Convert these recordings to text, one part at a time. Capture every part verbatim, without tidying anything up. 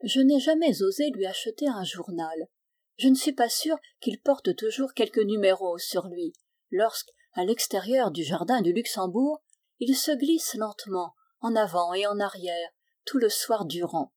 Je n'ai jamais osé lui acheter un journal. Je ne suis pas sûre qu'il porte toujours quelques numéros sur lui, lorsque, à l'extérieur du jardin du Luxembourg, il se glisse lentement, en avant et en arrière, tout le soir durant.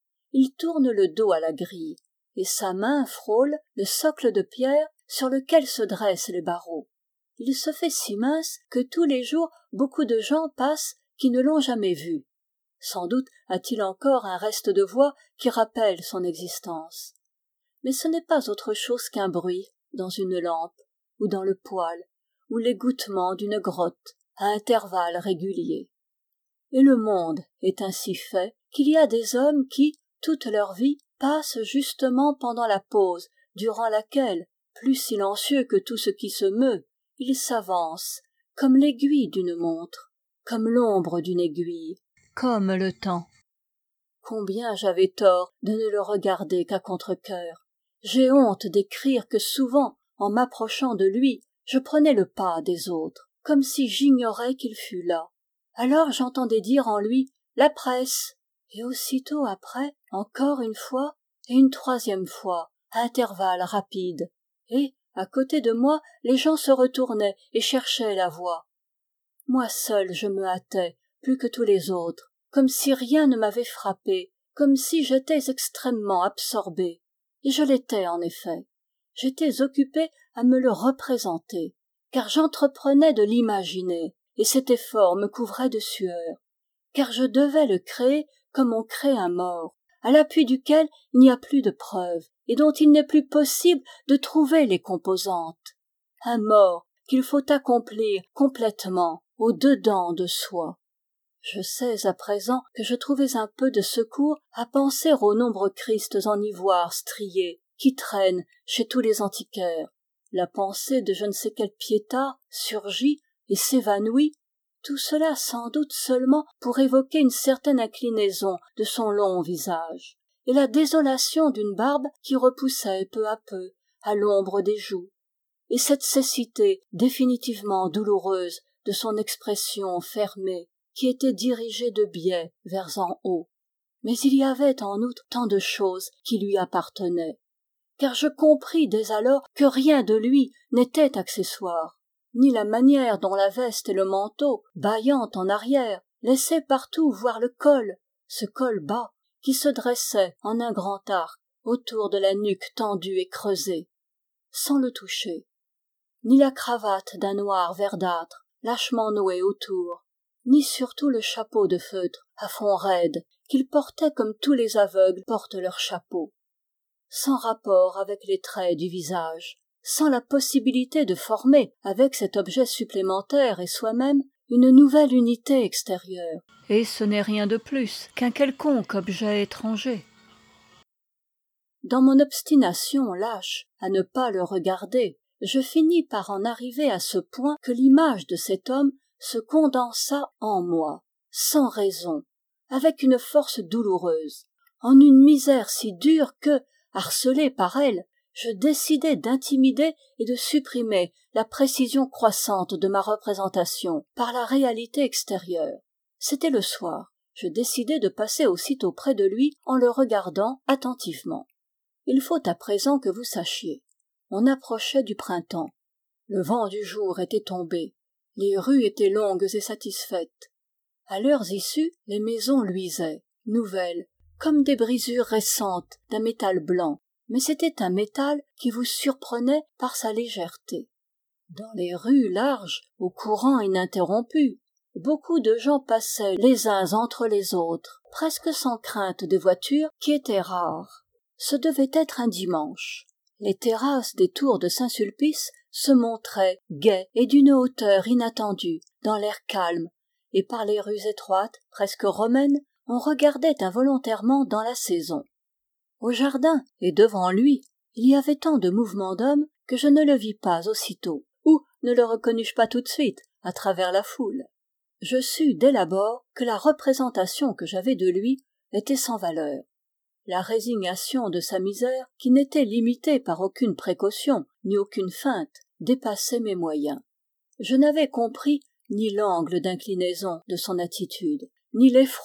Il tourne le dos à la grille, et sa main frôle le socle de pierre sur lequel se dressent les barreaux. Il se fait si mince que tous les jours beaucoup de gens passent qui ne l'ont jamais vu. Sans doute a-t-il encore un reste de voix qui rappelle son existence. Mais ce n'est pas autre chose qu'un bruit dans une lampe, ou dans le poêle, ou l'égouttement d'une grotte, à intervalles réguliers. Et le monde est ainsi fait qu'il y a des hommes qui, toute leur vie, passent justement pendant la pause, durant laquelle, plus silencieux que tout ce qui se meut, ils s'avancent, comme l'aiguille d'une montre, comme l'ombre d'une aiguille, comme le temps. Combien j'avais tort de ne le regarder qu'à contre-cœur. J'ai honte d'écrire que souvent, en m'approchant de lui, je prenais le pas des autres, comme si j'ignorais qu'il fût là. Alors j'entendais dire en lui « la presse », et aussitôt après, encore une fois, et une troisième fois, à intervalles rapides. Et, à côté de moi, les gens se retournaient et cherchaient la voie. Moi seul je me hâtais, plus que tous les autres, comme si rien ne m'avait frappé, comme si j'étais extrêmement absorbé. Et je l'étais en effet. J'étais occupé à me le représenter, car j'entreprenais de l'imaginer, et cet effort me couvrait de sueur, car je devais le créer comme on crée un mort, à l'appui duquel il n'y a plus de preuves, et dont il n'est plus possible de trouver les composantes. Un mort qu'il faut accomplir complètement, au dedans de soi. Je sais à présent que je trouvais un peu de secours à penser aux nombreux Christs en ivoire strié qui traînent chez tous les antiquaires. La pensée de je ne sais quelle Pietà surgit et s'évanouit, tout cela sans doute seulement pour évoquer une certaine inclinaison de son long visage, et la désolation d'une barbe qui repoussait peu à peu à l'ombre des joues, et cette cécité définitivement douloureuse de son expression fermée, qui était dirigée de biais vers en haut. Mais il y avait en outre tant de choses qui lui appartenaient, car je compris dès alors que rien de lui n'était accessoire, ni la manière dont la veste et le manteau, bâillant en arrière, laissaient partout voir le col, ce col bas, qui se dressait en un grand arc autour de la nuque tendue et creusée, sans le toucher, ni la cravate d'un noir verdâtre, lâchement nouée autour, ni surtout le chapeau de feutre à fond raide qu'il portait comme tous les aveugles portent leur chapeau, sans rapport avec les traits du visage, sans la possibilité de former avec cet objet supplémentaire et soi-même une nouvelle unité extérieure. Et ce n'est rien de plus qu'un quelconque objet étranger. Dans mon obstination lâche à ne pas le regarder, je finis par en arriver à ce point que l'image de cet homme se condensa en moi, sans raison, avec une force douloureuse, en une misère si dure que, harcelé par elle, je décidai d'intimider et de supprimer la précision croissante de ma représentation par la réalité extérieure. C'était le soir. Je décidai de passer aussitôt près de lui en le regardant attentivement. Il faut à présent que vous sachiez. On approchait du printemps. Le vent du jour était tombé. Les rues étaient longues et satisfaites. À leurs issues, les maisons luisaient, nouvelles, comme des brisures récentes d'un métal blanc, mais c'était un métal qui vous surprenait par sa légèreté. Dans les rues larges, au courant ininterrompu, beaucoup de gens passaient les uns entre les autres, presque sans crainte des voitures qui étaient rares. Ce devait être un dimanche. Les terrasses des tours de Saint-Sulpice se montraient gaies et d'une hauteur inattendue dans l'air calme, et par les rues étroites, presque romaines, on regardait involontairement dans la saison. Au jardin et devant lui, il y avait tant de mouvements d'hommes que je ne le vis pas aussitôt, ou ne le reconnus-je pas tout de suite à travers la foule. Je sus dès l'abord que la représentation que j'avais de lui était sans valeur. La résignation de sa misère, qui n'était limitée par aucune précaution ni aucune feinte, dépassait mes moyens. Je n'avais compris ni l'angle d'inclinaison de son attitude, ni l'effroi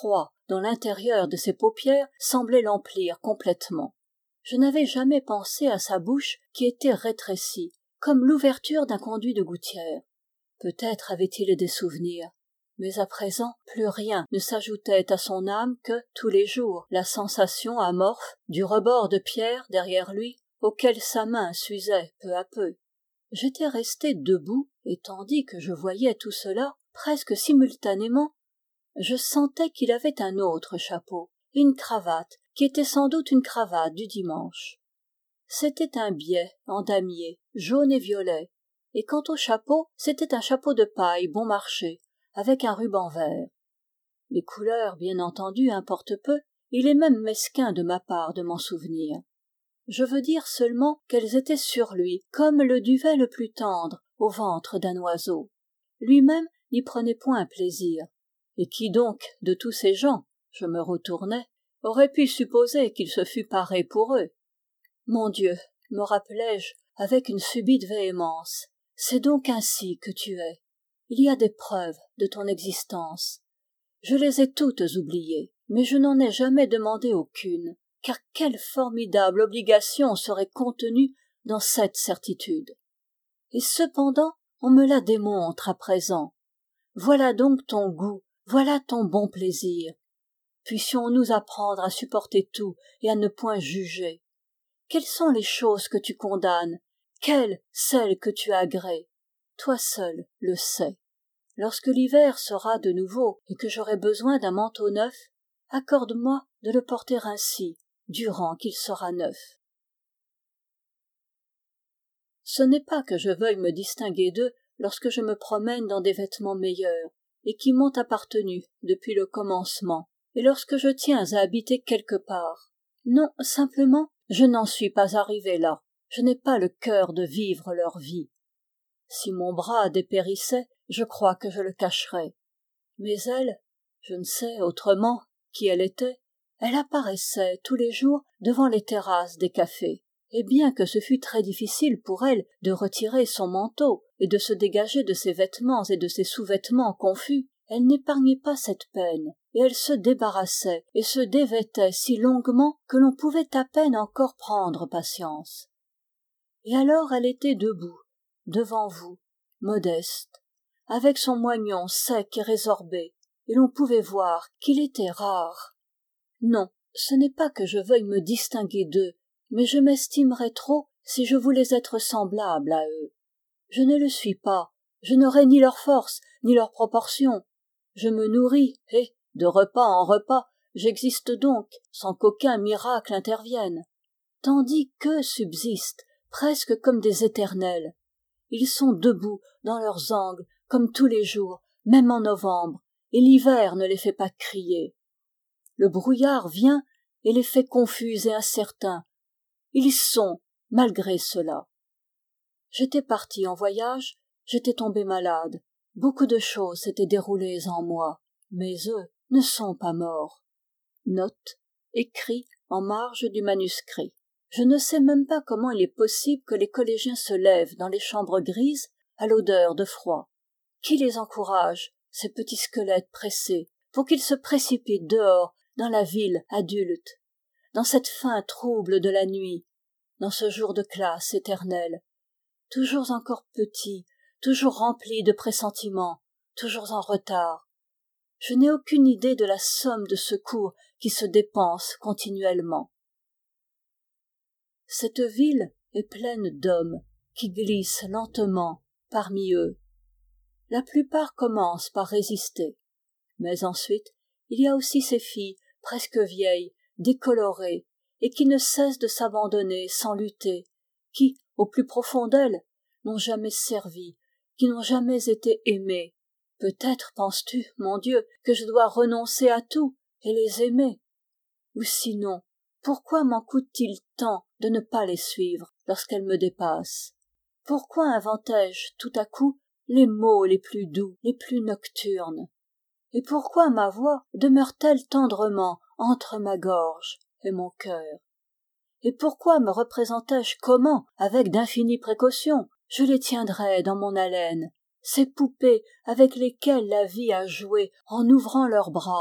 dont l'intérieur de ses paupières semblait l'emplir complètement. Je n'avais jamais pensé à sa bouche qui était rétrécie, comme l'ouverture d'un conduit de gouttière. Peut-être avait-il des souvenirs, mais à présent plus rien ne s'ajoutait à son âme que, tous les jours, la sensation amorphe du rebord de pierre derrière lui, auquel sa main s'usait peu à peu. J'étais resté debout, et tandis que je voyais tout cela, presque simultanément, je sentais qu'il avait un autre chapeau, et une cravate, qui était sans doute une cravate du dimanche. C'était un biais en damier, jaune et violet, et quant au chapeau, c'était un chapeau de paille bon marché, avec un ruban vert. Les couleurs, bien entendu, importent peu, il est même mesquin de ma part de m'en souvenir. Je veux dire seulement qu'elles étaient sur lui, comme le duvet le plus tendre au ventre d'un oiseau. Lui-même n'y prenait point plaisir. Et qui donc, de tous ces gens, je me retournai, aurait pu supposer qu'il se fût paré pour eux? Mon Dieu, me rappelai-je avec une subite véhémence, c'est donc ainsi que tu es. Il y a des preuves de ton existence. Je les ai toutes oubliées, mais je n'en ai jamais demandé aucune, car quelle formidable obligation serait contenue dans cette certitude. Et cependant, on me la démontre à présent. Voilà donc ton goût, voilà ton bon plaisir. Puissions-nous apprendre à supporter tout et à ne point juger. Quelles sont les choses que tu condamnes? Quelles celles que tu agrées? Toi seul le sais. Lorsque l'hiver sera de nouveau et que j'aurai besoin d'un manteau neuf, accorde-moi de le porter ainsi, durant qu'il sera neuf. Ce n'est pas que je veuille me distinguer d'eux lorsque je me promène dans des vêtements meilleurs, et qui m'ont appartenu depuis le commencement, et lorsque je tiens à habiter quelque part. Non, simplement, je n'en suis pas arrivé là. Je n'ai pas le cœur de vivre leur vie. Si mon bras dépérissait, je crois que je le cacherais. Mais elle, je ne sais autrement qui elle était, elle apparaissait tous les jours devant les terrasses des cafés. Et bien que ce fût très difficile pour elle de retirer son manteau et de se dégager de ses vêtements et de ses sous-vêtements confus, elle n'épargnait pas cette peine, et elle se débarrassait et se dévêtait si longuement que l'on pouvait à peine encore prendre patience. Et alors elle était debout, devant vous, modeste, avec son moignon sec et résorbé, et l'on pouvait voir qu'il était rare. Non, ce n'est pas que je veuille me distinguer d'eux, mais je m'estimerais trop si je voulais être semblable à eux. Je ne le suis pas, je n'aurai ni leur force, ni leurs proportions. Je me nourris, et, de repas en repas, j'existe donc, sans qu'aucun miracle intervienne. Tandis qu'eux subsistent, presque comme des éternels. Ils sont debout dans leurs angles, comme tous les jours, même en novembre, et l'hiver ne les fait pas crier. Le brouillard vient et les fait confus et incertains. Ils sont, malgré cela. J'étais parti en voyage, j'étais tombé malade. Beaucoup de choses s'étaient déroulées en moi, mais eux ne sont pas morts. Note, écrit en marge du manuscrit. Je ne sais même pas comment il est possible que les collégiens se lèvent dans les chambres grises à l'odeur de froid. Qui les encourage, ces petits squelettes pressés, pour qu'ils se précipitent dehors dans la ville adulte, dans cette fin trouble de la nuit, dans ce jour de classe éternel, toujours encore petits, toujours remplis de pressentiments, toujours en retard. Je n'ai aucune idée de la somme de secours qui se dépense continuellement. Cette ville est pleine d'hommes qui glissent lentement parmi eux. La plupart commencent par résister, mais ensuite il y a aussi ces filles presque vieilles, décolorées, et qui ne cessent de s'abandonner sans lutter, qui, au plus profond d'elles, n'ont jamais servi, qui n'ont jamais été aimées. Peut-être penses-tu, mon Dieu, que je dois renoncer à tout et les aimer? Ou sinon, pourquoi m'en coûte-t-il tant de ne pas les suivre lorsqu'elles me dépassent? Pourquoi inventai-je tout à coup les mots les plus doux, les plus nocturnes? Et pourquoi ma voix demeure-t-elle tendrement entre ma gorge et mon cœur? Et pourquoi me représentai-je comment, avec d'infinies précautions, je les tiendrais dans mon haleine, ces poupées avec lesquelles la vie a joué en ouvrant leurs bras,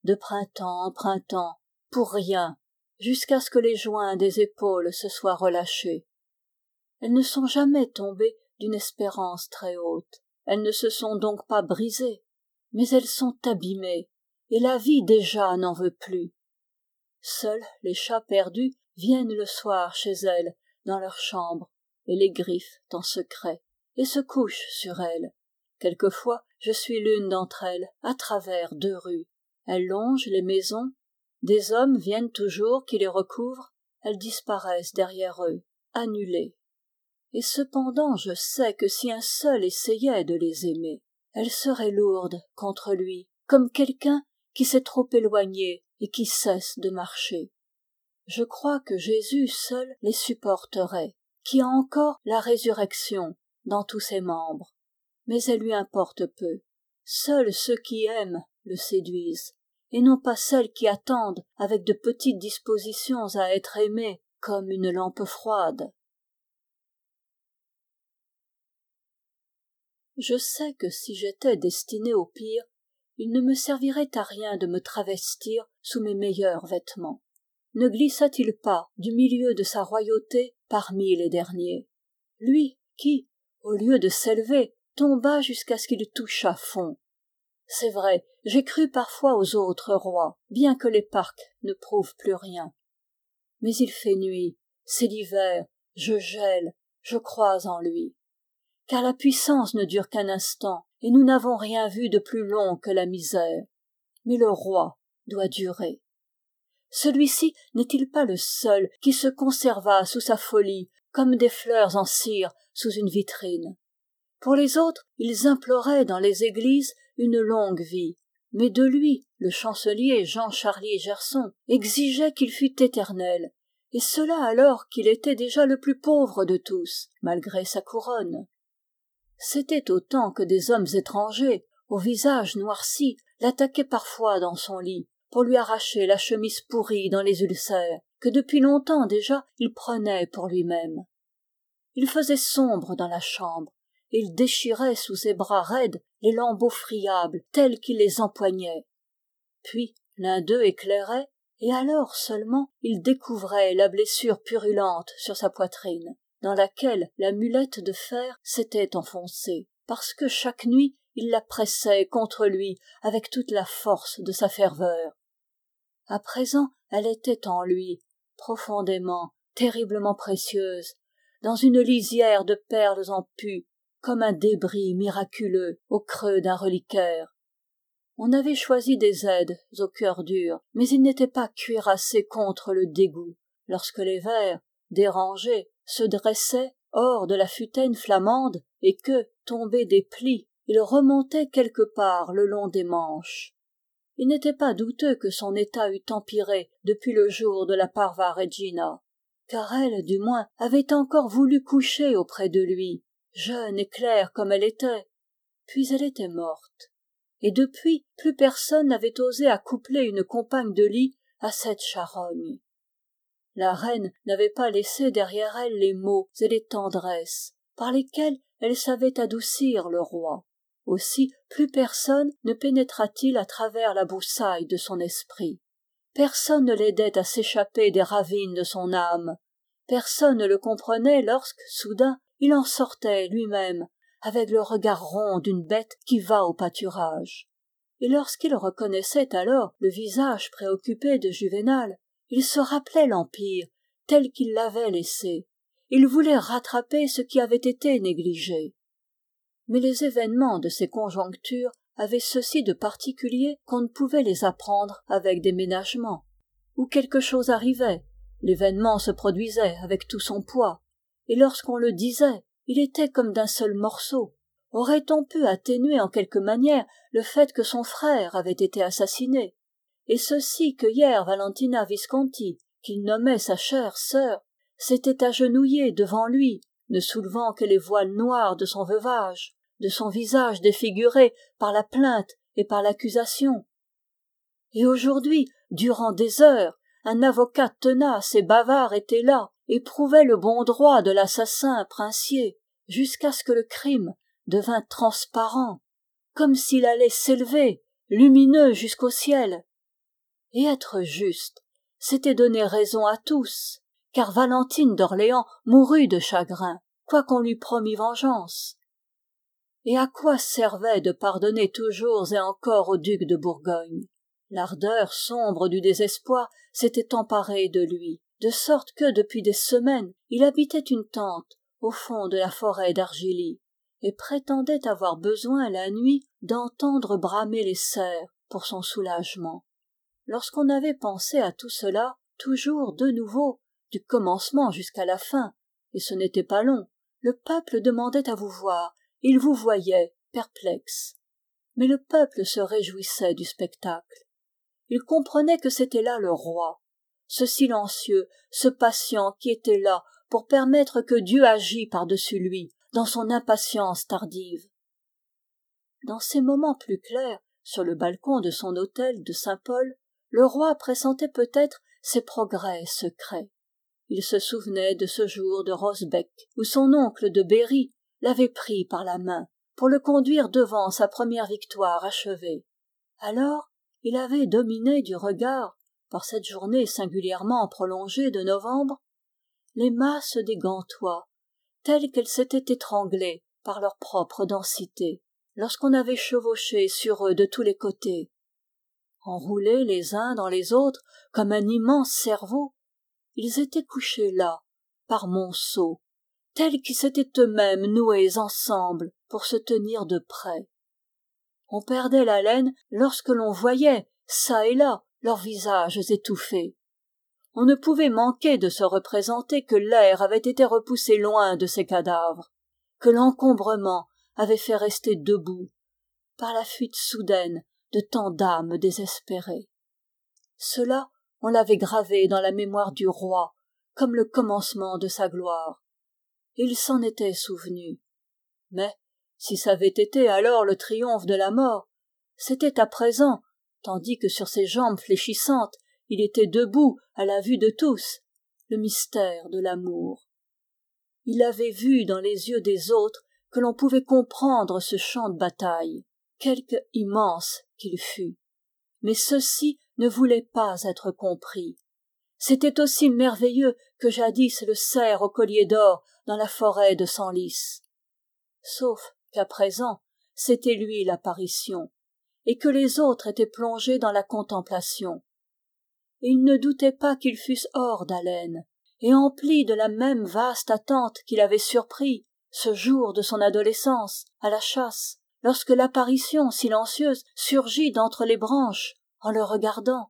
de printemps en printemps, pour rien, jusqu'à ce que les joints des épaules se soient relâchés. Elles ne sont jamais tombées d'une espérance très haute, elles ne se sont donc pas brisées, mais elles sont abîmées, et la vie déjà n'en veut plus. Seuls les chats perdus viennent le soir chez elles, dans leur chambre, et les griffent en secret, et se couchent sur elles. Quelquefois, je suis l'une d'entre elles, à travers deux rues. Elles longent les maisons, des hommes viennent toujours qui les recouvrent, elles disparaissent derrière eux, annulées. Et cependant je sais que si un seul essayait de les aimer, elles seraient lourdes contre lui, comme quelqu'un qui s'est trop éloigné et qui cesse de marcher. Je crois que Jésus seul les supporterait, qui a encore la résurrection dans tous ses membres. Mais elle lui importe peu. Seuls ceux qui aiment le séduisent, et non pas celles qui attendent avec de petites dispositions à être aimées comme une lampe froide. Je sais que si j'étais destinée au pire, il ne me servirait à rien de me travestir sous mes meilleurs vêtements. Ne glissa-t-il pas du milieu de sa royauté parmi les derniers? Lui qui, au lieu de s'élever, tomba jusqu'à ce qu'il touchât fond. C'est vrai, j'ai cru parfois aux autres rois, bien que les parcs ne prouvent plus rien. Mais il fait nuit, c'est l'hiver, je gèle, je crois en lui. Car la puissance ne dure qu'un instant, et nous n'avons rien vu de plus long que la misère. Mais le roi doit durer. Celui-ci n'est-il pas le seul qui se conserva sous sa folie comme des fleurs en cire sous une vitrine? Pour les autres, ils imploraient dans les églises une longue vie, mais de lui, le chancelier Jean-Charlie Gerson exigeait qu'il fût éternel, et cela alors qu'il était déjà le plus pauvre de tous, malgré sa couronne. C'était autant que des hommes étrangers, au visage noirci, l'attaquaient parfois dans son lit, pour lui arracher la chemise pourrie dans les ulcères, que depuis longtemps déjà il prenait pour lui-même. Il faisait sombre dans la chambre, et il déchirait sous ses bras raides les lambeaux friables tels qu'il les empoignait. Puis l'un d'eux éclairait, et alors seulement il découvrait la blessure purulente sur sa poitrine, dans laquelle la mulette de fer s'était enfoncée, parce que chaque nuit il la pressait contre lui avec toute la force de sa ferveur. À présent elle était en lui, profondément, terriblement précieuse, dans une lisière de perles en pu, comme un débris miraculeux au creux d'un reliquaire. On avait choisi des aides au cœur dur, mais ils n'étaient pas cuirassés contre le dégoût. Lorsque les vers, dérangés, se dressaient hors de la futaine flamande et que, tombés des plis, ils remontaient quelque part le long des manches. Il n'était pas douteux que son état eût empiré depuis le jour de la Parva Regina, car elle, du moins, avait encore voulu coucher auprès de lui, jeune et claire comme elle était. Puis elle était morte. Et depuis, plus personne n'avait osé accoupler une compagne de lit à cette charogne. La reine n'avait pas laissé derrière elle les mots et les tendresses par lesquels elle savait adoucir le roi. Aussi, plus personne ne pénétra-t-il à travers la broussaille de son esprit. Personne ne l'aidait à s'échapper des ravines de son âme. Personne ne le comprenait lorsque, soudain, il en sortait lui-même, avec le regard rond d'une bête qui va au pâturage. Et lorsqu'il reconnaissait alors le visage préoccupé de Juvénal, il se rappelait l'Empire tel qu'il l'avait laissé. Il voulait rattraper ce qui avait été négligé. Mais les événements de ces conjonctures avaient ceci de particulier qu'on ne pouvait les apprendre avec des ménagements. Où quelque chose arrivait, l'événement se produisait avec tout son poids, et lorsqu'on le disait, il était comme d'un seul morceau. Aurait-on pu atténuer en quelque manière le fait que son frère avait été assassiné, et ceci que hier Valentina Visconti, qu'il nommait sa chère sœur, s'était agenouillée devant lui, ne soulevant que les voiles noirs de son veuvage, de son visage défiguré par la plainte et par l'accusation. Et aujourd'hui, durant des heures, un avocat tenace et bavard était là, et prouvait le bon droit de l'assassin princier, jusqu'à ce que le crime devint transparent, comme s'il allait s'élever, lumineux jusqu'au ciel. Et être juste, c'était donner raison à tous, car Valentine d'Orléans mourut de chagrin, quoiqu'on lui promît vengeance. Et à quoi servait de pardonner toujours et encore au duc de Bourgogne? L'ardeur sombre du désespoir s'était emparée de lui, de sorte que depuis des semaines il habitait une tente au fond de la forêt d'Argilly, et prétendait avoir besoin la nuit d'entendre bramer les cerfs pour son soulagement. Lorsqu'on avait pensé à tout cela, toujours de nouveau, du commencement jusqu'à la fin, et ce n'était pas long, le peuple demandait à vous voir, il vous voyait perplexe. Mais le peuple se réjouissait du spectacle. Il comprenait que c'était là le roi, ce silencieux, ce patient qui était là pour permettre que Dieu agît par-dessus lui, dans son impatience tardive. Dans ces moments plus clairs, sur le balcon de son hôtel de Saint-Paul, le roi pressentait peut-être ses progrès secrets. Il se souvenait de ce jour de Rosbecque, où son oncle de Berry l'avait pris par la main pour le conduire devant sa première victoire achevée. Alors, il avait dominé du regard, par cette journée singulièrement prolongée de novembre, les masses des Gantois, telles qu'elles s'étaient étranglées par leur propre densité, lorsqu'on avait chevauché sur eux de tous les côtés. Enroulés les uns dans les autres comme un immense cerveau, ils étaient couchés là, par monceaux, tels qu'ils s'étaient eux-mêmes noués ensemble pour se tenir de près. On perdait l'haleine lorsque l'on voyait, çà et là, leurs visages étouffés. On ne pouvait manquer de se représenter que l'air avait été repoussé loin de ces cadavres, que l'encombrement avait fait rester debout, par la fuite soudaine de tant d'âmes désespérées. Cela, on l'avait gravé dans la mémoire du roi, comme le commencement de sa gloire. Et il s'en était souvenu. Mais, si ç'avait été alors le triomphe de la mort, c'était à présent, tandis que sur ses jambes fléchissantes, il était debout à la vue de tous, le mystère de l'amour. Il avait vu dans les yeux des autres que l'on pouvait comprendre ce champ de bataille, quelque immense qu'il fût. Mais ceci ne voulait pas être compris. C'était aussi merveilleux que jadis le cerf au collier d'or dans la forêt de Senlis. Sauf qu'à présent, c'était lui l'apparition, et que les autres étaient plongés dans la contemplation. Et il ne doutait pas qu'ils fussent hors d'haleine, et emplis de la même vaste attente qu'il avait surpris, ce jour de son adolescence, à la chasse, lorsque l'apparition silencieuse surgit d'entre les branches en le regardant.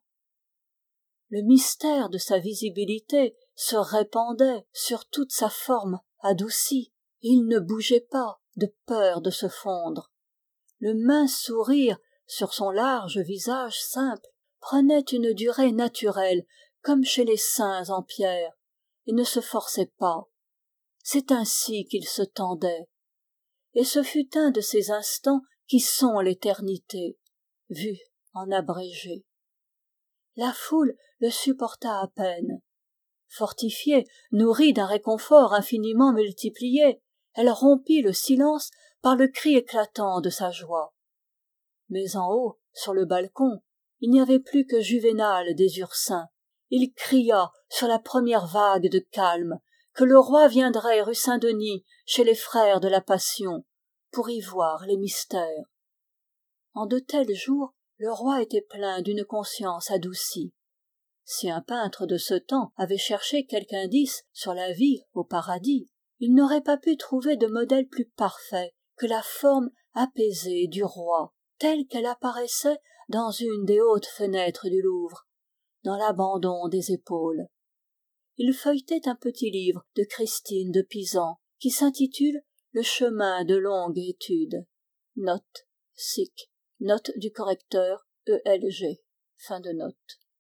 Le mystère de sa visibilité se répandait sur toute sa forme adoucie, et il ne bougeait pas, de peur de se fondre. Le mince sourire sur son large visage simple prenait une durée naturelle comme chez les saints en pierre, et ne se forçait pas. C'est ainsi qu'il se tendait. Et ce fut un de ces instants qui sont l'éternité, vue en abrégé. La foule le supporta à peine. Fortifiée, nourrie d'un réconfort infiniment multiplié, elle rompit le silence par le cri éclatant de sa joie. Mais en haut, sur le balcon, il n'y avait plus que Juvénal des Ursins. Il cria sur la première vague de calme que le roi viendrait rue Saint-Denis chez les frères de la Passion pour y voir les mystères. En de tels jours, le roi était plein d'une conscience adoucie. Si un peintre de ce temps avait cherché quelque indice sur la vie au paradis, il n'aurait pas pu trouver de modèle plus parfait que la forme apaisée du roi, telle qu'elle apparaissait dans une des hautes fenêtres du Louvre, dans l'abandon des épaules. Il feuilletait un petit livre de Christine de Pisan qui s'intitule « Le chemin de longue étude ». Note, sic, note du correcteur E L G, fin de note.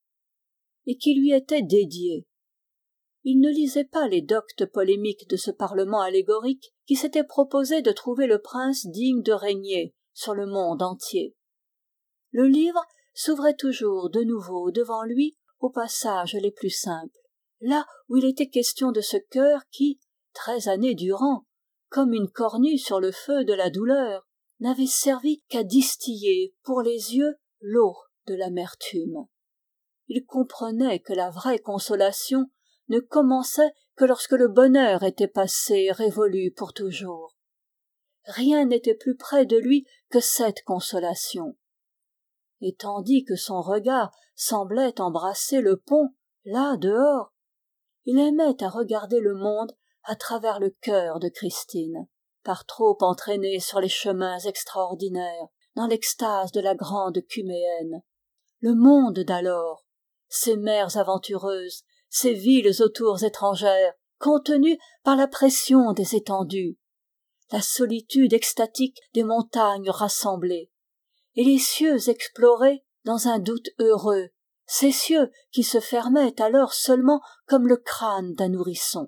Et qui lui était dédié. Il ne lisait pas les doctes polémiques de ce parlement allégorique qui s'était proposé de trouver le prince digne de régner sur le monde entier. Le livre s'ouvrait toujours de nouveau devant lui aux passages les plus simples, là où il était question de ce cœur qui, treize années durant, comme une cornue sur le feu de la douleur, n'avait servi qu'à distiller pour les yeux l'eau de l'amertume. il comprenait que la vraie consolation ne commençait que lorsque le bonheur était passé et révolu pour toujours. Rien n'était plus près de lui que cette consolation. Et tandis que son regard semblait embrasser le pont, là dehors, il aimait à regarder le monde à travers le cœur de Christine, par trop entraîné sur les chemins extraordinaires, dans l'extase de la grande Cuméenne. Le monde d'alors, ces mers aventureuses, ces villes aux tours étrangères, contenues par la pression des étendues, la solitude extatique des montagnes rassemblées, et les cieux explorés dans un doute heureux, ces cieux qui se fermaient alors seulement comme le crâne d'un nourrisson.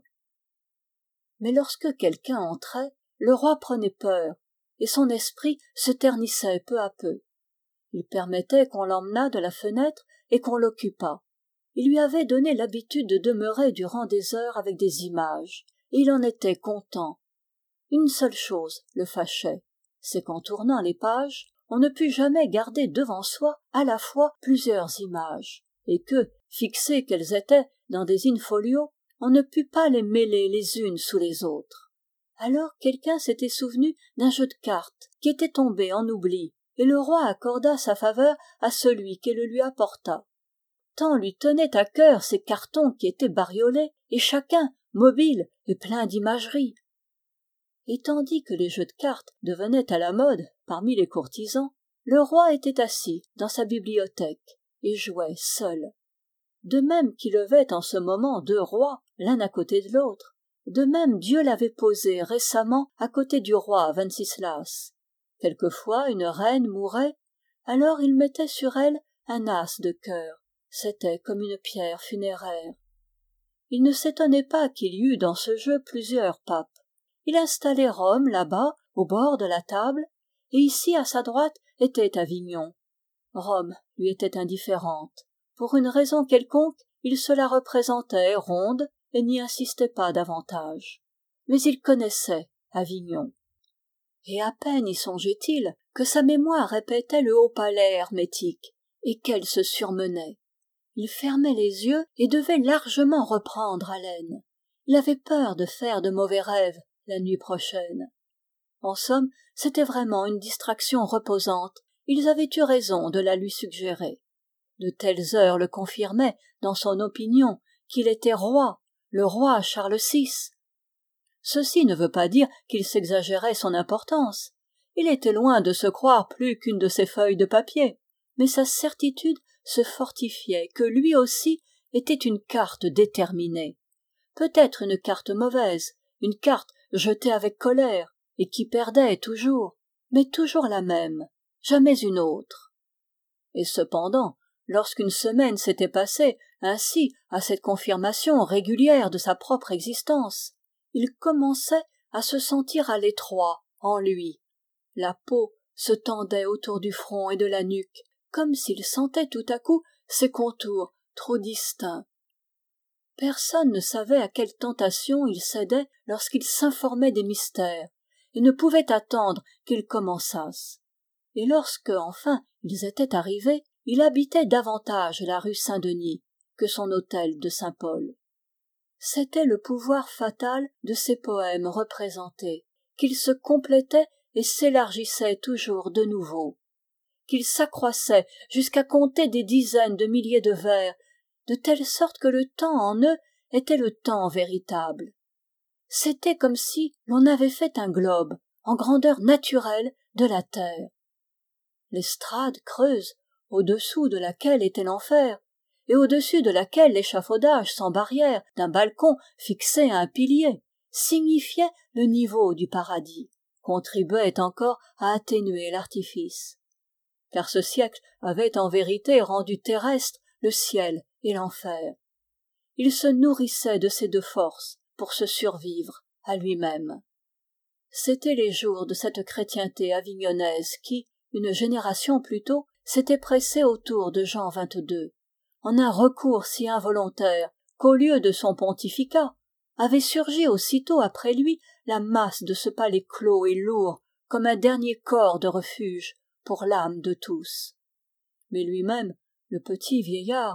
Mais lorsque quelqu'un entrait, le roi prenait peur, et son esprit se ternissait peu à peu. Il permettait qu'on l'emmenât de la fenêtre et qu'on l'occupât. Il lui avait donné l'habitude de demeurer durant des heures avec des images, et il en était content. Une seule chose le fâchait, c'est qu'en tournant les pages, on ne put jamais garder devant soi à la fois plusieurs images, et que, fixées qu'elles étaient dans des in-folio, on ne put pas les mêler les unes sous les autres. Alors quelqu'un s'était souvenu d'un jeu de cartes qui était tombé en oubli, et le roi accorda sa faveur à celui qui le lui apporta. Tant lui tenait à cœur ces cartons qui étaient bariolés, et chacun mobile et plein d'imagerie. Et tandis que les jeux de cartes devenaient à la mode parmi les courtisans, le roi était assis dans sa bibliothèque et jouait seul. De même qu'il levait en ce moment deux rois, l'un à côté de l'autre, de même Dieu l'avait posé récemment à côté du roi Venceslas. Quelquefois une reine mourait, alors il mettait sur elle un as de cœur, c'était comme une pierre funéraire. Il ne s'étonnait pas qu'il y eût dans ce jeu plusieurs papes. Il installait Rome là-bas, au bord de la table, et ici à sa droite était Avignon. Rome lui était indifférente. Pour une raison quelconque, il se la représentait ronde et n'y insistait pas davantage. Mais il connaissait Avignon. Et à peine y songeait-il que sa mémoire répétait le haut palais hermétique, et qu'elle se surmenait. Il fermait les yeux et devait largement reprendre haleine. Il avait peur de faire de mauvais rêves la nuit prochaine. En somme, c'était vraiment une distraction reposante. Ils avaient eu raison de la lui suggérer. De telles heures le confirmaient dans son opinion qu'il était roi, le roi Charles six. Ceci ne veut pas dire qu'il s'exagérait son importance. Il était loin de se croire plus qu'une de ces feuilles de papier, mais sa certitude se fortifiait que lui aussi était une carte déterminée. Peut-être une carte mauvaise, une carte jetée avec colère, et qui perdait toujours, mais toujours la même, jamais une autre. Et cependant, lorsqu'une semaine s'était passée ainsi à cette confirmation régulière de sa propre existence, il commençait à se sentir à l'étroit en lui. La peau se tendait autour du front et de la nuque, comme s'il sentait tout à coup ses contours trop distincts. Personne ne savait à quelle tentation il cédait lorsqu'il s'informait des mystères, et ne pouvait attendre qu'ils commençassent. Et lorsque, enfin, ils étaient arrivés, il habitait davantage la rue Saint-Denis que son hôtel de Saint-Paul. C'était le pouvoir fatal de ces poèmes représentés, qu'ils se complétaient et s'élargissaient toujours de nouveau, qu'ils s'accroissaient jusqu'à compter des dizaines de milliers de vers, de telle sorte que le temps en eux était le temps véritable. C'était comme si l'on avait fait un globe en grandeur naturelle de la terre. L'estrade creuse, au-dessous de laquelle était l'enfer, et au-dessus de laquelle l'échafaudage sans barrière d'un balcon fixé à un pilier, signifiait le niveau du paradis, contribuait encore à atténuer l'artifice. Car ce siècle avait en vérité rendu terrestre le ciel et l'enfer. Il se nourrissait de ces deux forces pour se survivre à lui-même. C'étaient les jours de cette chrétienté avignonnaise qui, une génération plus tôt, s'était pressée autour de Jean vingt-deux, en un recours si involontaire qu'au lieu de son pontificat, avait surgi aussitôt après lui la masse de ce palais clos et lourd comme un dernier corps de refuge pour l'âme de tous. Mais lui-même, le petit vieillard,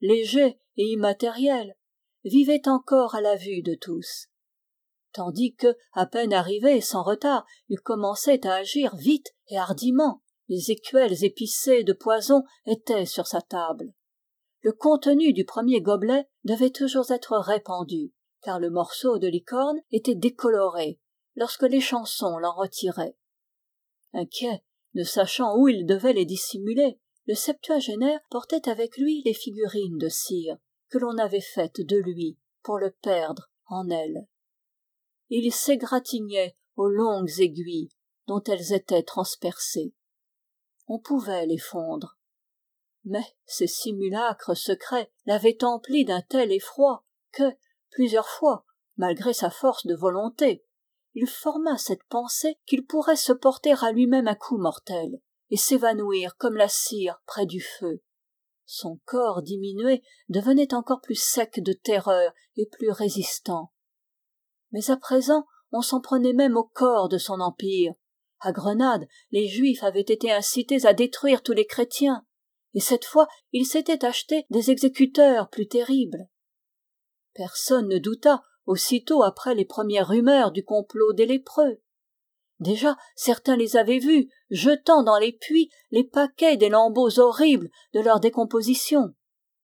léger et immatériel, vivait encore à la vue de tous. Tandis que, à peine arrivé sans retard, il commençait à agir vite et hardiment, les écuelles épicées de poison étaient sur sa table. Le contenu du premier gobelet devait toujours être répandu, car le morceau de licorne était décoloré lorsque les chansons l'en retiraient. Inquiet, ne sachant où il devait les dissimuler, le septuagénaire portait avec lui les figurines de cire que l'on avait faites de lui pour le perdre en elles. Il s'égratignait aux longues aiguilles dont elles étaient transpercées. On pouvait les fondre. Mais ces simulacres secrets l'avaient empli d'un tel effroi que, plusieurs fois, malgré sa force de volonté, il forma cette pensée qu'il pourrait se porter à lui-même un coup mortel et s'évanouir comme la cire près du feu. Son corps diminué devenait encore plus sec de terreur et plus résistant. Mais à présent, on s'en prenait même au corps de son empire. À Grenade, les Juifs avaient été incités à détruire tous les chrétiens, et cette fois, il s'était acheté des exécuteurs plus terribles. Personne ne douta, aussitôt après les premières rumeurs du complot des lépreux. Déjà, certains les avaient vus, jetant dans les puits les paquets des lambeaux horribles de leur décomposition.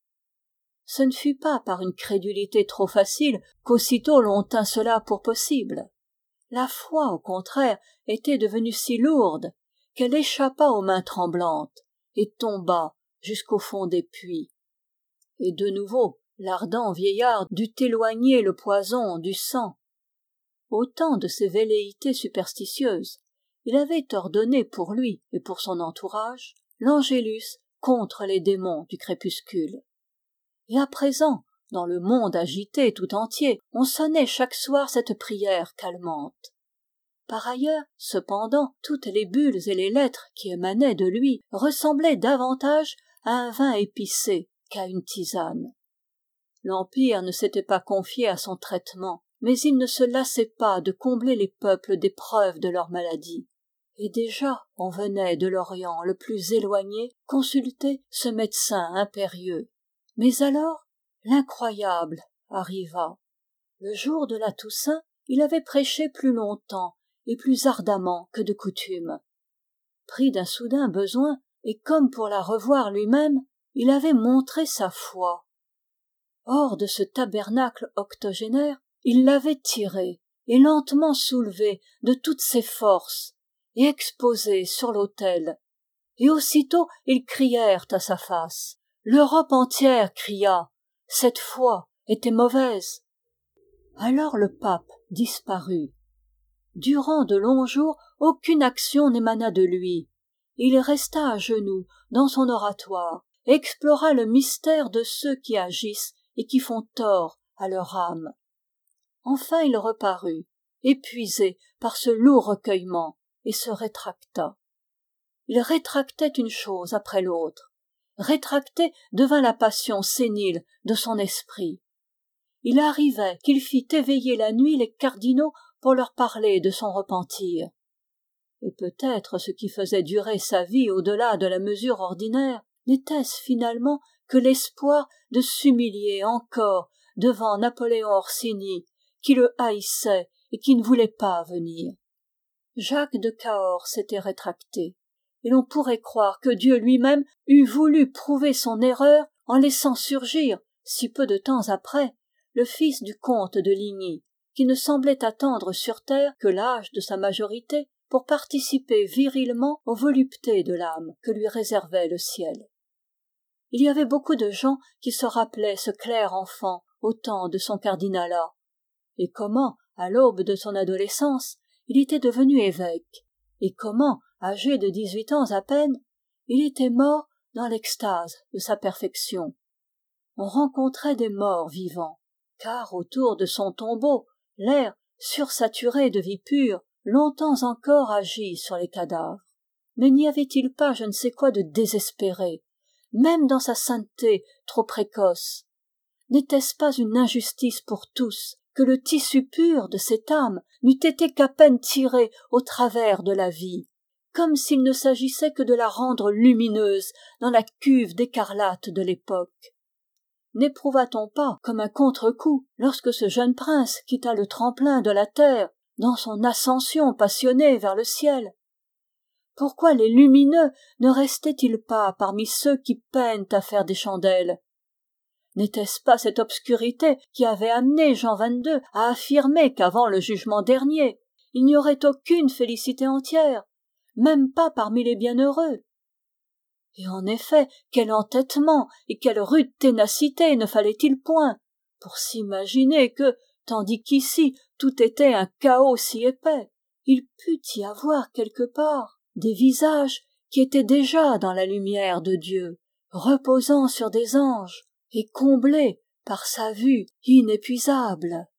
Ce ne fut pas par une crédulité trop facile qu'aussitôt l'on tint cela pour possible. La foi, au contraire, était devenue si lourde qu'elle échappa aux mains tremblantes et tomba jusqu'au fond des puits. Et de nouveau, l'ardent vieillard dut éloigner le poison du sang. Au temps de ses velléités superstitieuses, il avait ordonné pour lui et pour son entourage l'angélus contre les démons du crépuscule. Et à présent, dans le monde agité tout entier, on sonnait chaque soir cette prière calmante. Par ailleurs, cependant, toutes les bulles et les lettres qui émanaient de lui ressemblaient davantage à un vin épicé qu'à une tisane. L'Empire ne s'était pas confié à son traitement, mais il ne se lassait pas de combler les peuples des preuves de leur maladie. Et déjà on venait de l'Orient le plus éloigné consulter ce médecin impérieux. Mais alors, l'incroyable arriva. Le jour de la Toussaint, il avait prêché plus longtemps et plus ardemment que de coutume. Pris d'un soudain besoin, et comme pour la revoir lui-même, il avait montré sa foi. Hors de ce tabernacle octogénaire, il l'avait tirée et lentement soulevée de toutes ses forces et exposée sur l'autel. Et aussitôt ils crièrent à sa face. L'Europe entière cria. Cette foi était mauvaise. Alors le pape disparut. Durant de longs jours, aucune action n'émana de lui. Il resta à genoux dans son oratoire, explora le mystère de ceux qui agissent et qui font tort à leur âme. Enfin il reparut, épuisé par ce lourd recueillement, et se rétracta. Il rétractait une chose après l'autre. Rétracter devint la passion sénile de son esprit. Il arrivait qu'il fît éveiller la nuit les cardinaux pour leur parler de son repentir. Et peut-être ce qui faisait durer sa vie au-delà de la mesure ordinaire n'était-ce finalement que l'espoir de s'humilier encore devant Napoléon Orsini, qui le haïssait et qui ne voulait pas venir. Jacques de Cahors s'était rétracté, et l'on pourrait croire que Dieu lui-même eût voulu prouver son erreur en laissant surgir, si peu de temps après, le fils du comte de Ligny, qui ne semblait attendre sur terre que l'âge de sa majorité pour participer virilement aux voluptés de l'âme que lui réservait le ciel. Il y avait beaucoup de gens qui se rappelaient ce clair enfant au temps de son cardinalat, et comment, à l'aube de son adolescence, il était devenu évêque, et comment, âgé de dix-huit ans à peine, il était mort dans l'extase de sa perfection. On rencontrait des morts vivants, car autour de son tombeau, l'air, sursaturé de vie pure, longtemps encore agit sur les cadavres. Mais n'y avait-il pas je ne sais quoi de désespéré, même dans sa sainteté trop précoce? N'était-ce pas une injustice pour tous que le tissu pur de cette âme n'eût été qu'à peine tiré au travers de la vie, comme s'il ne s'agissait que de la rendre lumineuse dans la cuve d'écarlate de l'époque? n'éprouva-t-on pas comme un contre-coup lorsque ce jeune prince quitta le tremplin de la terre dans son ascension passionnée vers le ciel? Pourquoi les lumineux ne restaient-ils pas parmi ceux qui peinent à faire des chandelles? N'était-ce pas cette obscurité qui avait amené Jean vingt-deux à affirmer qu'avant le jugement dernier, il n'y aurait aucune félicité entière, même pas parmi les bienheureux? Et en effet, quel entêtement et quelle rude ténacité ne fallait-il point pour s'imaginer que, tandis qu'ici tout était un chaos si épais, il pût y avoir quelque part des visages qui étaient déjà dans la lumière de Dieu, reposant sur des anges et comblés par sa vue inépuisable.